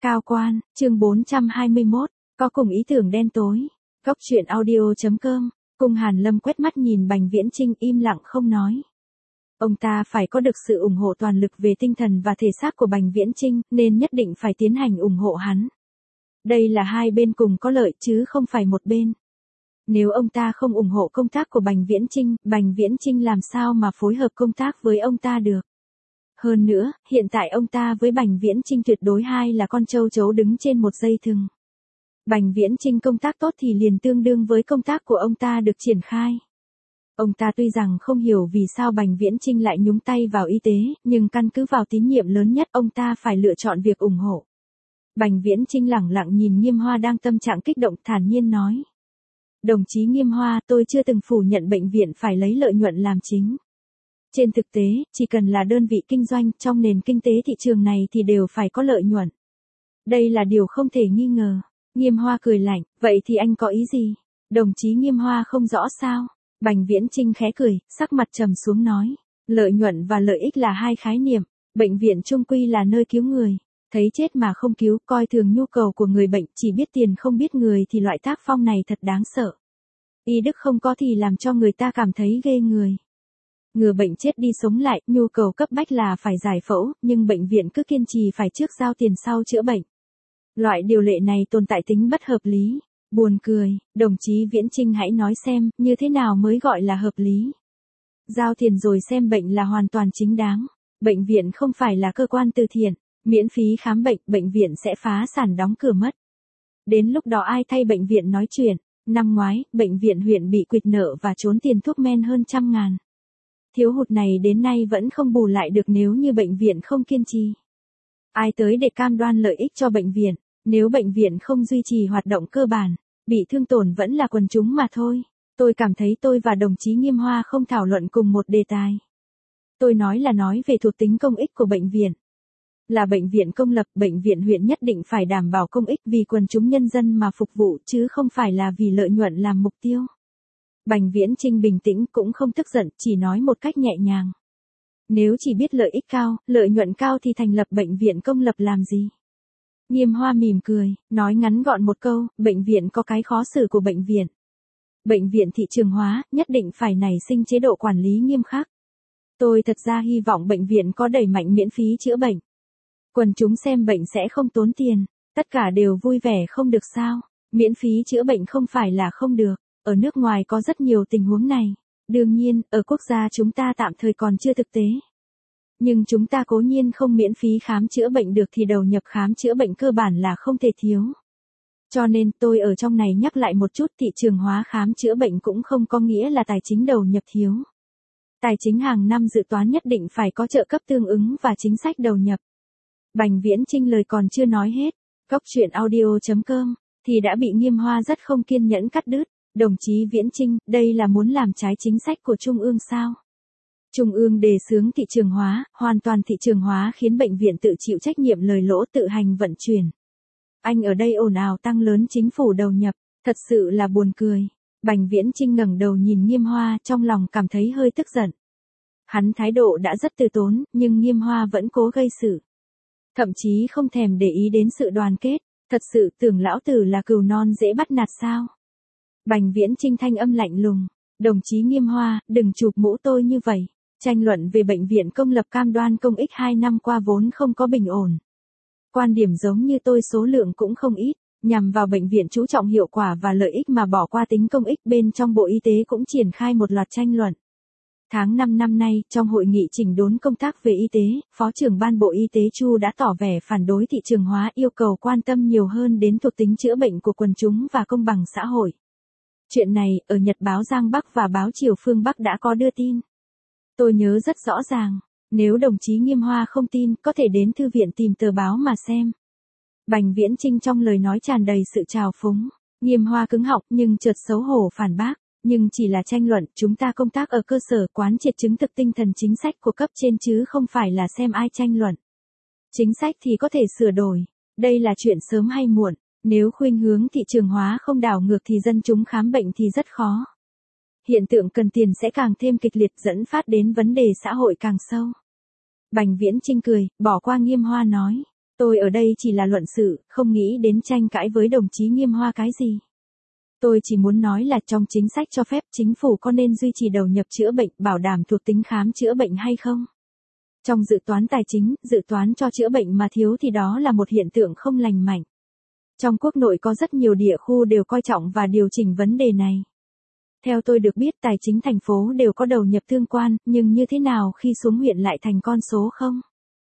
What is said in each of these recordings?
Cao quan, chương 421, có cùng ý tưởng đen tối. Góc truyện audio.com, Cung Hàn Lâm quét mắt nhìn Bành Viễn Chinh im lặng không nói. Ông ta phải có được sự ủng hộ toàn lực về tinh thần và thể xác của Bành Viễn Chinh, nên nhất định phải tiến hành ủng hộ hắn. Đây là hai bên cùng có lợi chứ không phải một bên. Nếu ông ta không ủng hộ công tác của Bành Viễn Chinh làm sao mà phối hợp công tác với ông ta được. Hơn nữa, hiện tại ông ta với Bành Viễn Chinh tuyệt đối hai là con trâu chấu đứng trên một dây thừng. Bành Viễn Chinh công tác tốt thì liền tương đương với công tác của ông ta được triển khai. Ông ta tuy rằng không hiểu vì sao Bành Viễn Chinh lại nhúng tay vào y tế, nhưng căn cứ vào tín nhiệm lớn nhất ông ta phải lựa chọn việc ủng hộ. Bành Viễn Chinh lẳng lặng nhìn Nghiêm Hoa đang tâm trạng kích động thản nhiên nói. Đồng chí Nghiêm Hoa, tôi chưa từng phủ nhận bệnh viện phải lấy lợi nhuận làm chính. Trên thực tế, chỉ cần là đơn vị kinh doanh trong nền kinh tế thị trường này thì đều phải có lợi nhuận. Đây là điều không thể nghi ngờ. Nghiêm Hoa cười lạnh, vậy thì anh có ý gì? Đồng chí Nghiêm Hoa không rõ sao? Bành Viễn Chinh khẽ cười, sắc mặt trầm xuống nói. Lợi nhuận và lợi ích là hai khái niệm. Bệnh viện chung quy là nơi cứu người. Thấy chết mà không cứu, coi thường nhu cầu của người bệnh, chỉ biết tiền không biết người thì loại tác phong này thật đáng sợ. Y đức không có thì làm cho người ta cảm thấy ghê người. Ngừa bệnh chết đi sống lại, nhu cầu cấp bách là phải giải phẫu, nhưng bệnh viện cứ kiên trì phải trước giao tiền sau chữa bệnh. Loại điều lệ này tồn tại tính bất hợp lý. Buồn cười, đồng chí Viễn Chinh hãy nói xem, như thế nào mới gọi là hợp lý. Giao tiền rồi xem bệnh là hoàn toàn chính đáng. Bệnh viện không phải là cơ quan từ thiện, miễn phí khám bệnh, bệnh viện sẽ phá sản đóng cửa mất. Đến lúc đó ai thay bệnh viện nói chuyện? Năm ngoái, bệnh viện huyện bị quỵt nợ và trốn tiền thuốc men hơn 100.000. Thiếu hụt này đến nay vẫn không bù lại được nếu như bệnh viện không kiên trì. Ai tới để cam đoan lợi ích cho bệnh viện, nếu bệnh viện không duy trì hoạt động cơ bản, bị thương tổn vẫn là quần chúng mà thôi. Tôi cảm thấy tôi và đồng chí Nghiêm Hoa không thảo luận cùng một đề tài. Tôi nói về thuộc tính công ích của bệnh viện. Là bệnh viện công lập, bệnh viện huyện nhất định phải đảm bảo công ích vì quần chúng nhân dân mà phục vụ chứ không phải là vì lợi nhuận làm mục tiêu. Bành Viễn Chinh bình tĩnh cũng không tức giận, chỉ nói một cách nhẹ nhàng. Nếu chỉ biết lợi ích cao, lợi nhuận cao thì thành lập bệnh viện công lập làm gì? Nghiêm Hoa mỉm cười, nói ngắn gọn một câu, bệnh viện có cái khó xử của bệnh viện. Bệnh viện thị trường hóa, nhất định phải nảy sinh chế độ quản lý nghiêm khắc. Tôi thật ra hy vọng bệnh viện có đẩy mạnh miễn phí chữa bệnh. Quần chúng xem bệnh sẽ không tốn tiền, tất cả đều vui vẻ không được sao? Miễn phí chữa bệnh không phải là không được. Ở nước ngoài có rất nhiều tình huống này. Đương nhiên, ở quốc gia chúng ta tạm thời còn chưa thực tế. Nhưng chúng ta cố nhiên không miễn phí khám chữa bệnh được thì đầu nhập khám chữa bệnh cơ bản là không thể thiếu. Cho nên tôi ở trong này nhắc lại một chút, thị trường hóa khám chữa bệnh cũng không có nghĩa là tài chính đầu nhập thiếu. Tài chính hàng năm dự toán nhất định phải có trợ cấp tương ứng và chính sách đầu nhập. Bành Viễn Chinh lời còn chưa nói hết, góc truyện audio.com, thì đã bị Nghiêm Hoa rất không kiên nhẫn cắt đứt. Đồng chí Viễn Chinh, đây là muốn làm trái chính sách của Trung ương sao? Trung ương đề xướng thị trường hóa, hoàn toàn thị trường hóa khiến bệnh viện tự chịu trách nhiệm lời lỗ tự hành vận chuyển. Anh ở đây ồn ào tăng lớn chính phủ đầu nhập, thật sự là buồn cười. Bành Viễn Chinh ngẩng đầu nhìn Nghiêm Hoa trong lòng cảm thấy hơi tức giận. Hắn thái độ đã rất từ tốn, nhưng Nghiêm Hoa vẫn cố gây sự. Thậm chí không thèm để ý đến sự đoàn kết, thật sự tưởng lão tử là cừu non dễ bắt nạt sao? Bành Viễn Chinh thanh âm lạnh lùng, đồng chí Nghiêm Hoa, đừng chụp mũ tôi như vậy. Tranh luận về bệnh viện công lập cam đoan công ích 2 năm qua vốn không có bình ổn. Quan điểm giống như tôi số lượng cũng không ít, nhằm vào bệnh viện chú trọng hiệu quả và lợi ích mà bỏ qua tính công ích. Bên trong Bộ Y tế cũng triển khai một loạt tranh luận. Tháng 5 năm nay, trong hội nghị chỉnh đốn công tác về y tế, Phó trưởng Ban Bộ Y tế Chu đã tỏ vẻ phản đối thị trường hóa, yêu cầu quan tâm nhiều hơn đến thuộc tính chữa bệnh của quần chúng và công bằng xã hội. Chuyện này, ở Nhật báo Giang Bắc và báo Triều Phương Bắc đã có đưa tin. Tôi nhớ rất rõ ràng, nếu đồng chí Nghiêm Hoa không tin, có thể đến thư viện tìm tờ báo mà xem. Bành Viễn Chinh trong lời nói tràn đầy sự trào phúng. Nghiêm Hoa cứng họng nhưng chợt xấu hổ phản bác. Nhưng chỉ là tranh luận, chúng ta công tác ở cơ sở quán triệt chứng thực tinh thần chính sách của cấp trên chứ không phải là xem ai tranh luận. Chính sách thì có thể sửa đổi. Đây là chuyện sớm hay muộn. Nếu khuynh hướng thị trường hóa không đảo ngược thì dân chúng khám bệnh thì rất khó. Hiện tượng cần tiền sẽ càng thêm kịch liệt dẫn phát đến vấn đề xã hội càng sâu. Bành Viễn Chinh cười, bỏ qua Nghiêm Hoa nói. Tôi ở đây chỉ là luận sự, không nghĩ đến tranh cãi với đồng chí Nghiêm Hoa cái gì. Tôi chỉ muốn nói là trong chính sách cho phép chính phủ có nên duy trì đầu nhập chữa bệnh bảo đảm thuộc tính khám chữa bệnh hay không? Trong dự toán tài chính, dự toán cho chữa bệnh mà thiếu thì đó là một hiện tượng không lành mạnh. Trong quốc nội có rất nhiều địa khu đều coi trọng và điều chỉnh vấn đề này. Theo tôi được biết tài chính thành phố đều có đầu nhập tương quan, nhưng như thế nào khi xuống huyện lại thành con số không?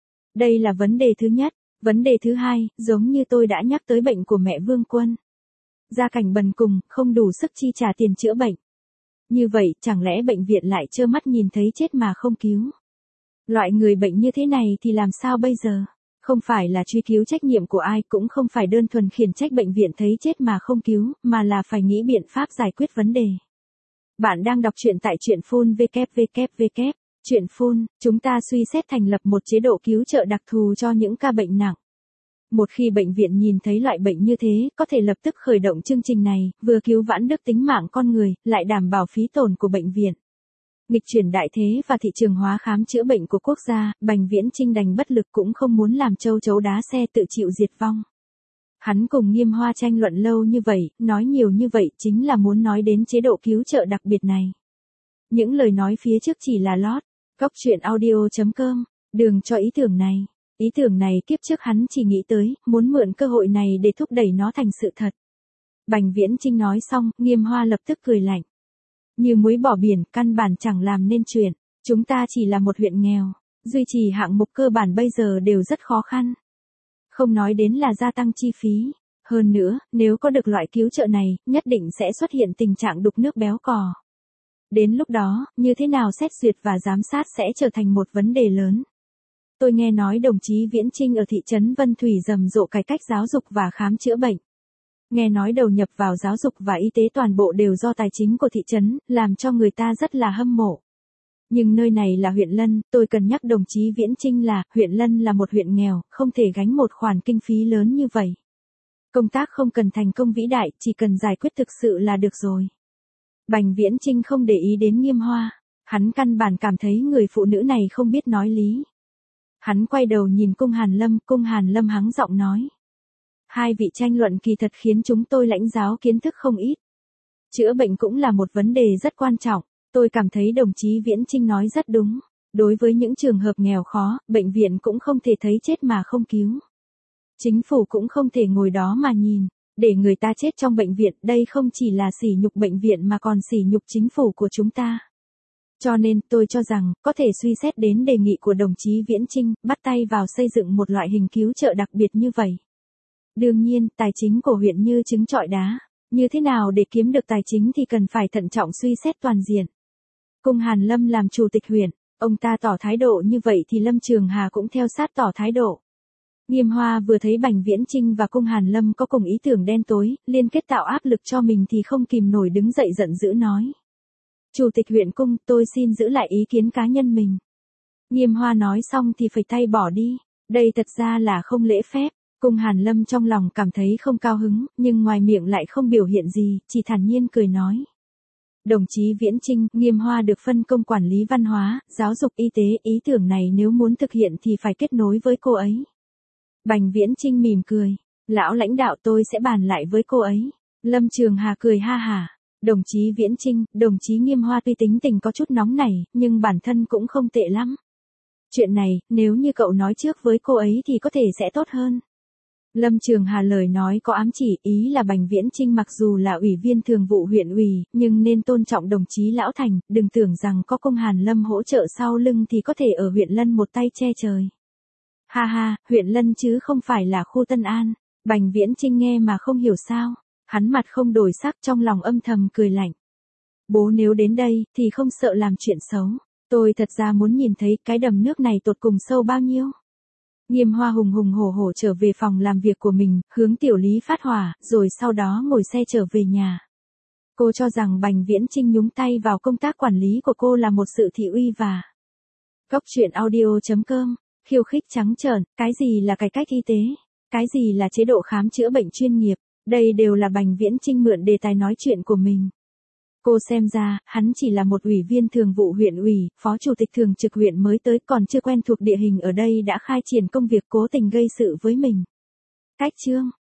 Đây là vấn đề thứ nhất. Vấn đề thứ hai, giống như tôi đã nhắc tới bệnh của mẹ Vương Quân. Gia cảnh bần cùng, không đủ sức chi trả tiền chữa bệnh. Như vậy, chẳng lẽ bệnh viện lại trơ mắt nhìn thấy chết mà không cứu? Loại người bệnh như thế này thì làm sao bây giờ? Không phải là truy cứu trách nhiệm của ai, cũng không phải đơn thuần khiển trách bệnh viện thấy chết mà không cứu, mà là phải nghĩ biện pháp giải quyết vấn đề. Bạn đang đọc truyện tại truyện phun www. Truyện phun, chúng ta suy xét thành lập một chế độ cứu trợ đặc thù cho những ca bệnh nặng. Một khi bệnh viện nhìn thấy loại bệnh như thế, có thể lập tức khởi động chương trình này, vừa cứu vãn được tính mạng con người, lại đảm bảo phí tổn của bệnh viện. Nghịch chuyển đại thế và thị trường hóa khám chữa bệnh của quốc gia, Bành Viễn Chinh đành bất lực cũng không muốn làm châu chấu đá xe tự chịu diệt vong. Hắn cùng Nghiêm Hoa tranh luận lâu như vậy, nói nhiều như vậy chính là muốn nói đến chế độ cứu trợ đặc biệt này. Những lời nói phía trước chỉ là lót. Góc truyện audio.com, đường cho ý tưởng này. Ý tưởng này kiếp trước hắn chỉ nghĩ tới, muốn mượn cơ hội này để thúc đẩy nó thành sự thật. Bành Viễn Chinh nói xong, Nghiêm Hoa lập tức cười lạnh. Như muối bỏ biển, căn bản chẳng làm nên chuyện. Chúng ta chỉ là một huyện nghèo. Duy trì hạng mục cơ bản bây giờ đều rất khó khăn. Không nói đến là gia tăng chi phí. Hơn nữa, nếu có được loại cứu trợ này, nhất định sẽ xuất hiện tình trạng đục nước béo cò. Đến lúc đó, như thế nào xét duyệt và giám sát sẽ trở thành một vấn đề lớn. Tôi nghe nói đồng chí Viễn Chinh ở thị trấn Vân Thủy rầm rộ cải cách giáo dục và khám chữa bệnh. Nghe nói đầu nhập vào giáo dục và y tế toàn bộ đều do tài chính của thị trấn, làm cho người ta rất là hâm mộ. Nhưng nơi này là huyện Lân, tôi cần nhắc đồng chí Viễn Chinh là, huyện Lân là một huyện nghèo, không thể gánh một khoản kinh phí lớn như vậy. Công tác không cần thành công vĩ đại, chỉ cần giải quyết thực sự là được rồi. Bành Viễn Chinh không để ý đến Nghiêm Hoa, hắn căn bản cảm thấy người phụ nữ này không biết nói lý. Hắn quay đầu nhìn Cung Hàn Lâm hắng giọng nói. Hai vị tranh luận kỳ thật khiến chúng tôi lãnh giáo kiến thức không ít. Chữa bệnh cũng là một vấn đề rất quan trọng, tôi cảm thấy đồng chí Viễn Chinh nói rất đúng. Đối với những trường hợp nghèo khó, bệnh viện cũng không thể thấy chết mà không cứu. Chính phủ cũng không thể ngồi đó mà nhìn. Để người ta chết trong bệnh viện, đây không chỉ là sỉ nhục bệnh viện mà còn sỉ nhục chính phủ của chúng ta. Cho nên, tôi cho rằng, có thể suy xét đến đề nghị của đồng chí Viễn Chinh, bắt tay vào xây dựng một loại hình cứu trợ đặc biệt như vậy. Đương nhiên, tài chính của huyện như trứng trọi đá. Như thế nào để kiếm được tài chính thì cần phải thận trọng suy xét toàn diện. Cung Hàn Lâm làm chủ tịch huyện, ông ta tỏ thái độ như vậy thì Lâm Trường Hà cũng theo sát tỏ thái độ. Nghiêm Hoa vừa thấy Bành Viễn Chinh và Cung Hàn Lâm có cùng ý tưởng đen tối, liên kết tạo áp lực cho mình thì không kìm nổi đứng dậy giận dữ nói. Chủ tịch huyện Cung, tôi xin giữ lại ý kiến cá nhân mình. Nghiêm Hoa nói xong thì phẩy tay bỏ đi, đây thật ra là không lễ phép. Cung Hàn Lâm trong lòng cảm thấy không cao hứng, nhưng ngoài miệng lại không biểu hiện gì, chỉ thản nhiên cười nói. Đồng chí Viễn Chinh, Nghiêm Hoa được phân công quản lý văn hóa, giáo dục y tế, ý tưởng này nếu muốn thực hiện thì phải kết nối với cô ấy. Bành Viễn Chinh mỉm cười, lão lãnh đạo tôi sẽ bàn lại với cô ấy. Lâm Trường Hà cười ha hả, đồng chí Viễn Chinh, đồng chí Nghiêm Hoa tuy tính tình có chút nóng nảy, nhưng bản thân cũng không tệ lắm. Chuyện này, nếu như cậu nói trước với cô ấy thì có thể sẽ tốt hơn. Lâm Trường Hà lời nói có ám chỉ, ý là Bành Viễn Chinh mặc dù là ủy viên thường vụ huyện ủy, nhưng nên tôn trọng đồng chí Lão Thành, đừng tưởng rằng có Cung Hàn Lâm hỗ trợ sau lưng thì có thể ở huyện Lân một tay che trời. Ha ha, huyện Lân chứ không phải là khu Tân An. Bành Viễn Chinh nghe mà không hiểu sao, hắn mặt không đổi sắc trong lòng âm thầm cười lạnh. Bố nếu đến đây, thì không sợ làm chuyện xấu. Tôi thật ra muốn nhìn thấy cái đầm nước này tột cùng sâu bao nhiêu. Nghiêm Hoa hùng hùng hổ hổ trở về phòng làm việc của mình, hướng Tiểu Lý phát hỏa, rồi sau đó ngồi xe trở về nhà. Cô cho rằng Bành Viễn Chinh nhúng tay vào công tác quản lý của cô là một sự thị uy và. Góc truyện audio.com, khiêu khích trắng trợn, cái gì là cải cách y tế, cái gì là chế độ khám chữa bệnh chuyên nghiệp, đây đều là Bành Viễn Chinh mượn đề tài nói chuyện của mình. Cô xem ra, hắn chỉ là một ủy viên thường vụ huyện ủy, phó chủ tịch thường trực huyện mới tới còn chưa quen thuộc địa hình ở đây đã khai triển công việc cố tình gây sự với mình. Cách chương